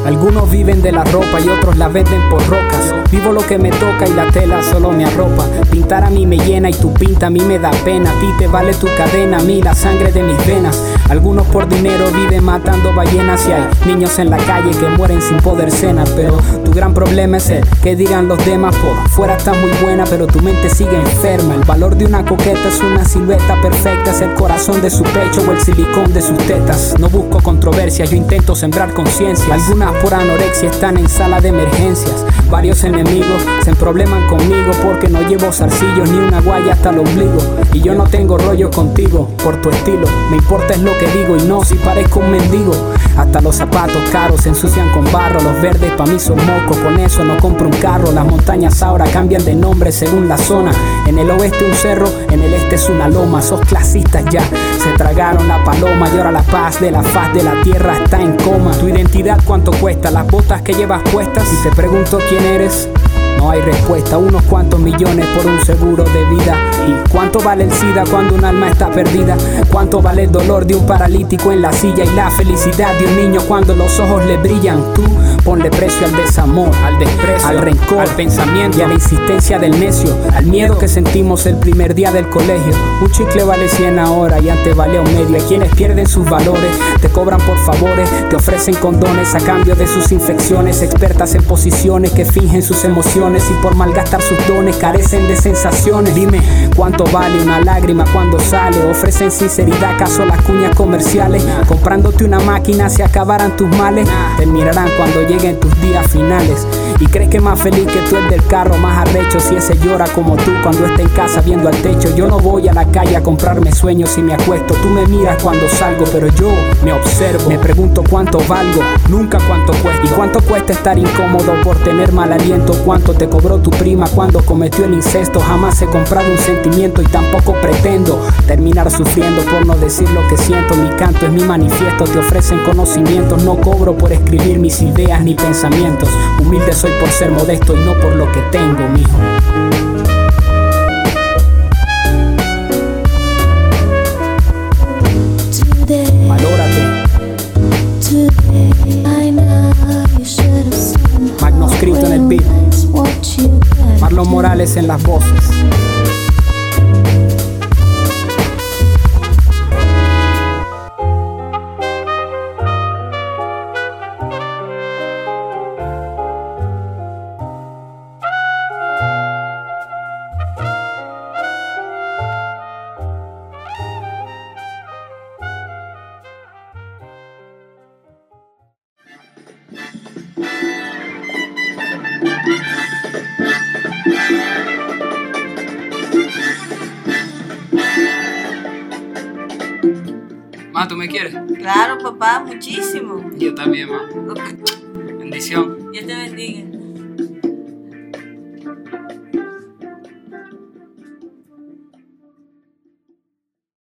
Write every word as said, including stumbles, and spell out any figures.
Algunos viven de la ropa y otros la venden por rocas. Vivo lo que me toca y la tela solo me arropa. Pintar a mí me llena y tu pinta a mí me da pena. A ti te vale tu cadena, a mí la sangre de mis venas. Algunos por dinero viven matando ballenas y hay niños en la calle que mueren sin poder cenar. Pero tu gran problema es el que digan los demás. Por fuera estás muy buena pero tu mente sigue enferma. El valor de una coqueta es una silueta perfecta. Es el corazón de su pecho o el silicón de sus tetas. No busco controversia, yo intento sembrar conciencia. Algunas por anorexia están en sala de emergencias. Varios enemigos se probleman conmigo porque no llevo zarcillos ni una guaya hasta el ombligo. Y yo no tengo rollo contigo por tu estilo. Me importa es lo que digo y no si parezco un mendigo. Hasta los zapatos caros se ensucian con barro. Los verdes pa' mí son mocos, con eso no compro un carro. Las montañas ahora cambian de nombre según la zona. En el oeste un cerro, en el este es una loma. Sos clasistas ya, se tragaron la paloma. Y ahora la paz de la faz de la tierra está en coma. Tu identidad cuánto cuesta, las botas que llevas puestas. Si te pregunto quién eres, no hay respuesta. Unos cuantos millones por un seguro de vida. ¿Y cuánto vale el SIDA cuando un alma está perdida? ¿Cuánto vale el dolor de un paralítico en la silla? Y la felicidad de un niño cuando los ojos le brillan. Tú ponle precio al desamor, al desprecio, al rencor, al pensamiento y a la insistencia del necio. Al miedo que sentimos el primer día del colegio. Un chicle vale cien ahora y antes valía un medio. Hay quienes pierden sus valores, te cobran por favores, te ofrecen condones a cambio de sus infecciones. Expertas en posiciones que fingen sus emociones y por malgastar sus dones carecen de sensaciones. Dime, ¿cuánto vale una lágrima cuando sale? Ofrecen sinceridad, ¿acaso las cuñas comerciales? Comprándote una máquina si acabaran tus males. Te mirarán cuando lleguen tus días finales. Y crees que más feliz que tú el del carro más arrecho. Si ese llora como tú cuando está en casa viendo al techo. Yo no voy a la calle a comprarme sueños y me acuesto. Tú me miras cuando salgo pero yo me observo. Me pregunto cuánto valgo, nunca cuánto cuesta. ¿Y cuánto cuesta estar incómodo por tener mal aliento? ¿Cuánto te cobró tu prima cuando cometió el incesto? Jamás he comprado un sentimiento y tampoco pretendo terminar sufriendo por no decir lo que siento. Mi canto es mi manifiesto, te ofrecen conocimientos. No cobro por escribir mis ideas ni pensamientos. Humilde soy por ser modesto y no por lo que tengo, mijo. Valórate. Magnoscrito en el beat. Marlon Morales en las voces. Ma, ¿tú me quieres? Claro, papá, muchísimo. Yo también, ma. Bendición. Dios te bendiga.